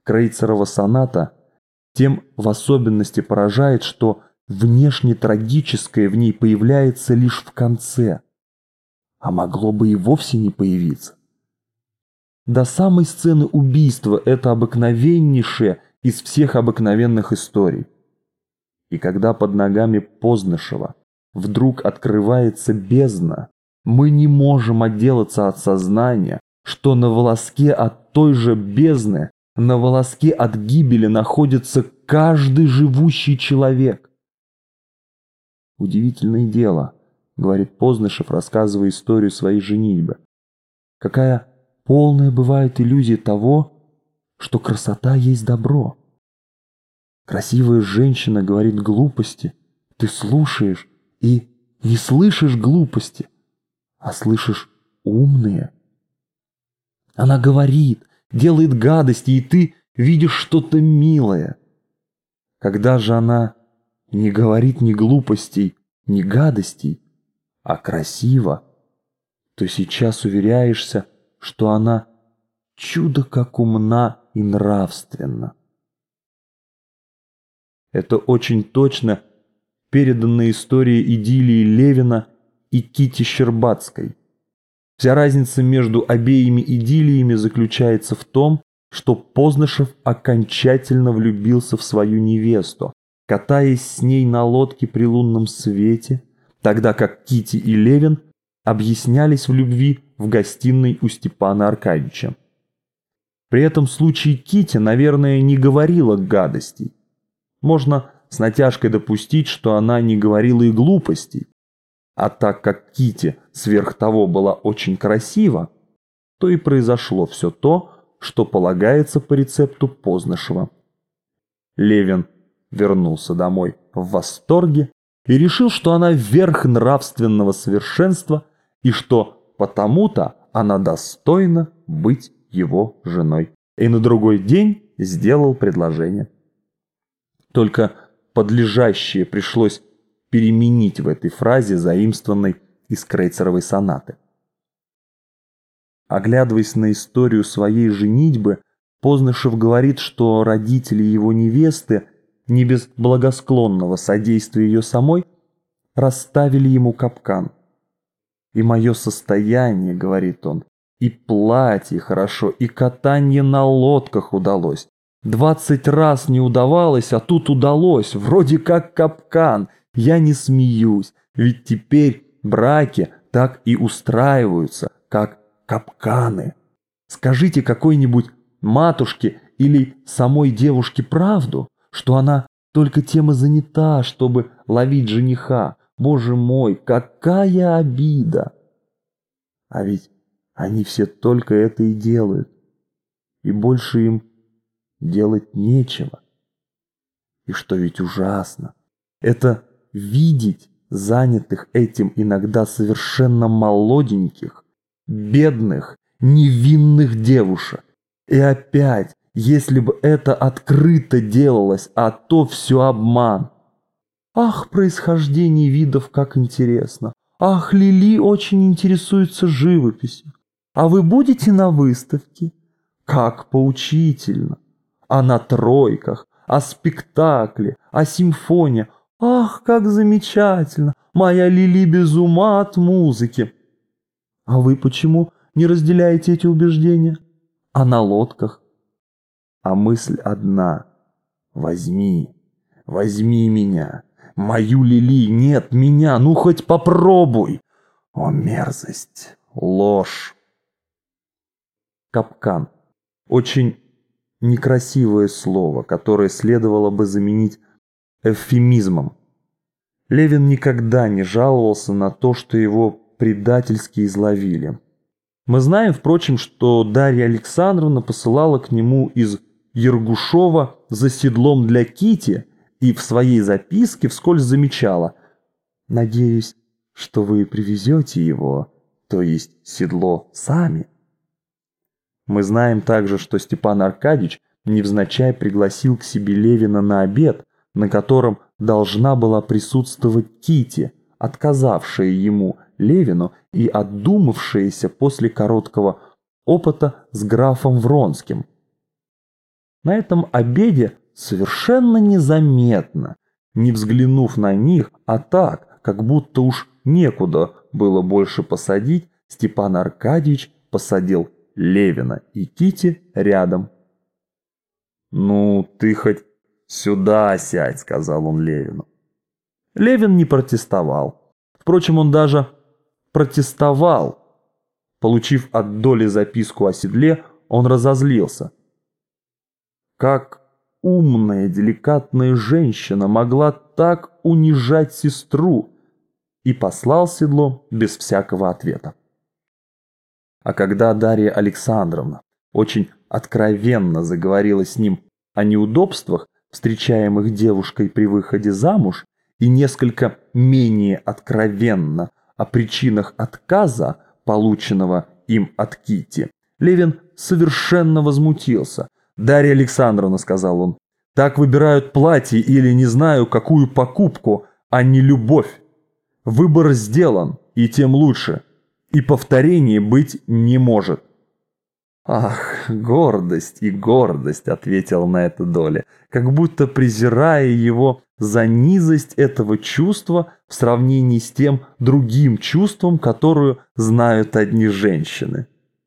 Крейцерова соната тем в особенности поражает, что внешне трагическое в ней появляется лишь в конце, а могло бы и вовсе не появиться. До самой сцены убийства это обыкновеннейшее из всех обыкновенных историй. И когда под ногами Познышева вдруг открывается бездна, мы не можем отделаться от сознания, что на волоске от той же бездны, на волоске от гибели находится каждый живущий человек. Удивительное дело, говорит Познышев, рассказывая историю своей женитьбы. Какая полная бывает иллюзия того, что красота есть добро. Красивая женщина говорит глупости, ты слушаешь и не слышишь глупости, а слышишь умные. Она говорит, делает гадости, и ты видишь что-то милое. Когда же она не говорит ни глупостей, ни гадостей, а красиво, то сейчас уверяешься, что она чудо как умна и нравственна. Это очень точно переданная история идиллии Левина и Кити Щербацкой. Вся разница между обеими идиллиями заключается в том, что Познышев окончательно влюбился в свою невесту, катаясь с ней на лодке при лунном свете, тогда как Кити и Левин объяснялись в любви в гостиной у Степана Аркадьевича. При этом случае Кити, наверное, не говорила гадостей. Можно с натяжкой допустить, что она не говорила и глупостей. А так как Кити сверх того была очень красива, то и произошло все то, что полагается по рецепту Познышева. Левин вернулся домой в восторге и решил, что она верх нравственного совершенства и что потому-то она достойна быть его женой. И на другой день сделал предложение. Только подлежащее пришлось переменить в этой фразе, заимствованной из Крейцеровой сонаты. Оглядываясь на историю своей женитьбы, Познышев говорит, что родители его невесты, не без благосклонного содействия ее самой, расставили ему капкан. «И мое состояние, — говорит он, — и платье хорошо, и катанье на лодках удалось. 20 раз не удавалось, а тут удалось, вроде как капкан. Я не смеюсь, ведь теперь браки так и устраиваются, как капканы. Скажите какой-нибудь матушке или самой девушке правду, что она только тем и занята, чтобы ловить жениха. Боже мой, какая обида! А ведь они все только это и делают, и больше им делать нечего. И что ведь ужасно, это видеть занятых этим иногда совершенно молоденьких, бедных, невинных девушек. И опять, если бы это открыто делалось, а то все обман. Ах, происхождение видов, как интересно. Ах, Лили очень интересуется живописью. А вы будете на выставке? Как поучительно. А на тройках, о спектакле, о симфонии. Ах, как замечательно. Моя Лили без ума от музыки. А вы почему не разделяете эти убеждения? А на лодках? А мысль одна. Возьми, возьми меня. Мою Лили, нет, меня, ну хоть попробуй. О, мерзость, ложь. Капкан. Очень некрасивое слово, которое следовало бы заменить эвфемизмом. Левин никогда не жаловался на то, что его предательски изловили. Мы знаем, впрочем, что Дарья Александровна посылала к нему из Ергушова за седлом для Кити и в своей записке вскользь замечала: «Надеюсь, что вы привезете его, то есть седло, сами». Мы знаем также, что Степан Аркадьевич невзначай пригласил к себе Левина на обед, на котором должна была присутствовать Кити, отказавшая ему, Левину, и отдумавшаяся после короткого опыта с графом Вронским. на этом обеде совершенно незаметно, не взглянув на них, а так, как будто уж некуда было больше посадить, Степан Аркадьевич посадил Левина и Кити рядом. «Ну, ты хоть сюда сядь», — сказал он Левину. Левин не протестовал. Впрочем, он даже протестовал. Получив от Доли записку о седле, он разозлился. Как умная, деликатная женщина могла так унижать сестру, и послал седло без всякого ответа. А когда Дарья Александровна очень откровенно заговорила с ним о неудобствах, встречаемых девушкой при выходе замуж, и несколько менее откровенно о причинах отказа, полученного им от Кити, Левин совершенно возмутился. «Дарья Александровна», — сказал он, — «так выбирают платье или не знаю какую покупку, а не любовь. Выбор сделан, и тем лучше, и повторений быть не может». «Ах, гордость и гордость», — ответил на это Доля, как будто презирая его за низость этого чувства в сравнении с тем другим чувством, которое знают одни женщины.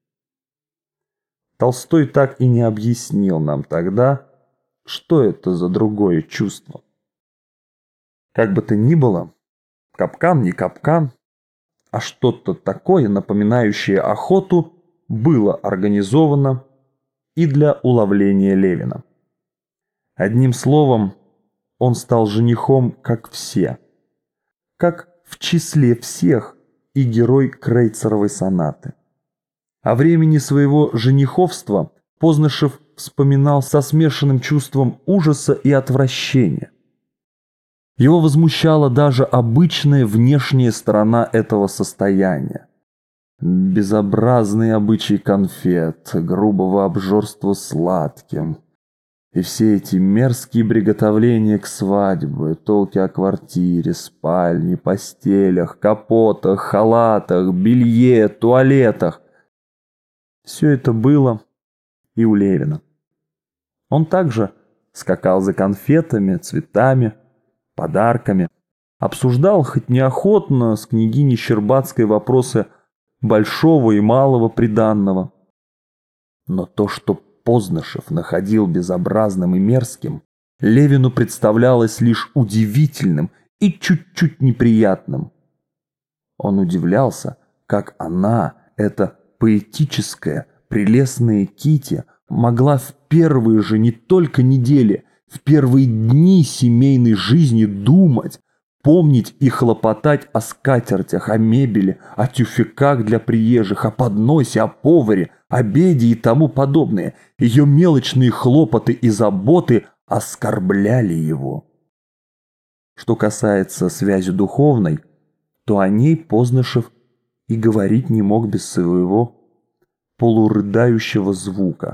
Толстой так и не объяснил нам тогда, что это за другое чувство. Как бы то ни было, капкан не капкан, а что-то такое, напоминающее охоту, было организовано и для уловления Левина. Одним словом, он стал женихом, как все, как в числе всех и герой Крейцеровой сонаты. О времени своего жениховства Познышев вспоминал со смешанным чувством ужаса и отвращения. Его возмущала даже обычная внешняя сторона этого состояния. Безобразные обычаи конфет, грубого обжорства сладким. И все эти мерзкие приготовления к свадьбе, толки о квартире, спальне, постелях, капотах, халатах, белье, туалетах. Все это было и у Левина. Он также скакал за конфетами, цветами, подарками, обсуждал, хоть неохотно, с княгиней Щербацкой вопросы большого и малого приданного. Но то, что Познышев находил безобразным и мерзким, Левину представлялось лишь удивительным и чуть-чуть неприятным. Он удивлялся, как она, эта поэтическая, прелестная Кити, могла в первые же не только недели, в первые дни семейной жизни думать, помнить и хлопотать о скатертях, о мебели, о тюфяках для приезжих, о подносе, о поваре, обеде и тому подобное. Ее мелочные хлопоты и заботы оскорбляли его. Что касается связи духовной, то о ней Познышев и говорить не мог без своего полурыдающего звука.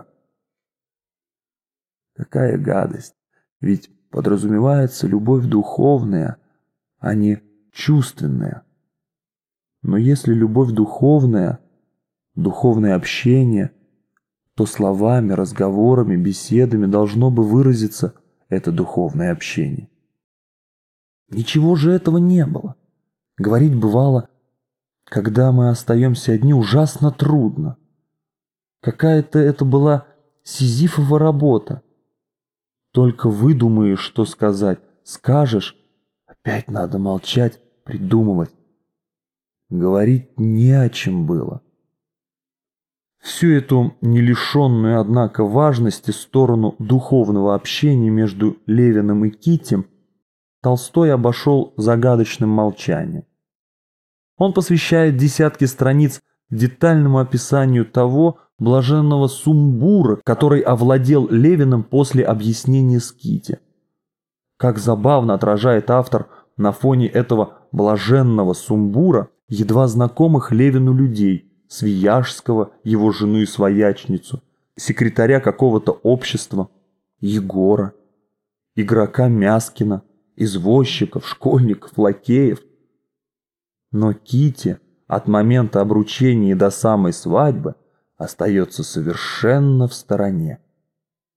Какая гадость! Ведь подразумевается любовь духовная, а не чувственная. Но если любовь духовная, духовное общение, то словами, разговорами, беседами должно бы выразиться это духовное общение. Ничего же этого не было. Говорить бывало, когда мы остаемся одни, ужасно трудно. Какая-то это была сизифова работа. Только выдумаешь, что сказать, скажешь, опять надо молчать, придумывать. Говорить не о чем было. Всю эту не лишенную, однако, важности сторону духовного общения между Левиным и Кити Толстой обошел загадочным молчанием. Он посвящает десятки страниц детальному описанию того блаженного сумбура, который овладел Левиным после объяснения с Кити. Как забавно отражает автор на фоне этого блаженного сумбура едва знакомых Левину людей, Свияжского, его жену и своячницу, секретаря какого-то общества, Егора, игрока Мяскина, извозчиков, школьников, лакеев. Но Кити от момента обручения до самой свадьбы остается совершенно в стороне.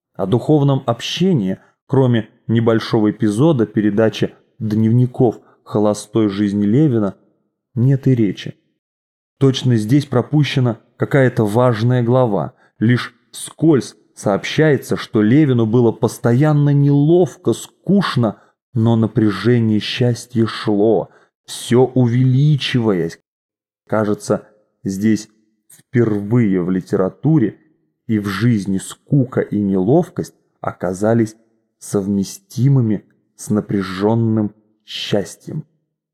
О духовном общении, кроме небольшого эпизода передачи дневников холостой жизни Левина, нет и речи. Точно здесь пропущена какая-то важная глава. Лишь вскользь сообщается, что Левину было постоянно неловко, скучно, но напряжение счастья шло, все увеличиваясь. Кажется, здесь впервые в литературе и в жизни скука и неловкость оказались совместимыми с напряженным счастьем.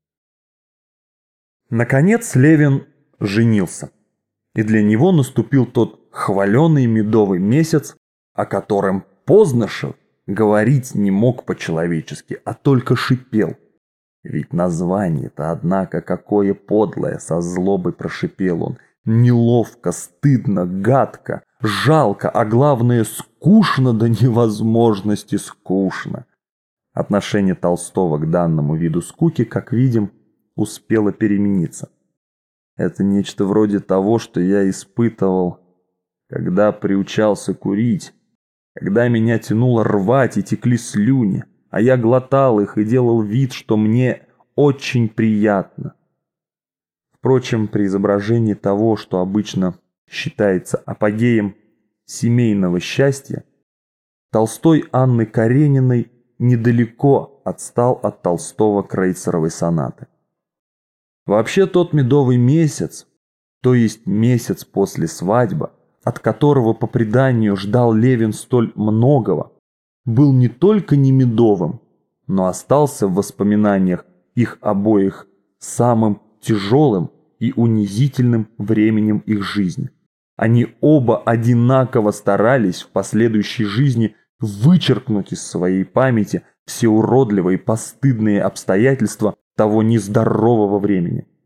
Наконец Левин женился, и для него наступил тот хваленый медовый месяц, о котором Познашев говорить не мог по-человечески, а только шипел. Ведь название-то, однако, какое подлое, со злобой прошипел он. Неловко, стыдно, гадко, жалко, а главное, скучно до невозможности скучно. Отношение Толстого к данному виду скуки, как видим, успело перемениться. Это нечто вроде того, что я испытывал, когда приучался курить, когда меня тянуло рвать и текли слюни, а я глотал их и делал вид, что мне очень приятно. Впрочем, при изображении того, что обычно считается апогеем семейного счастья, Толстой Анны Карениной недалеко отстал от Толстого Крейцеровой сонаты. Вообще тот медовый месяц, то есть месяц после свадьбы, от которого по преданию ждал Левин столь многого, был не только не медовым, но остался в воспоминаниях их обоих самым тяжелым и унизительным временем их жизни. Они оба одинаково старались в последующей жизни вычеркнуть из своей памяти все уродливые, постыдные обстоятельства того нездорового времени.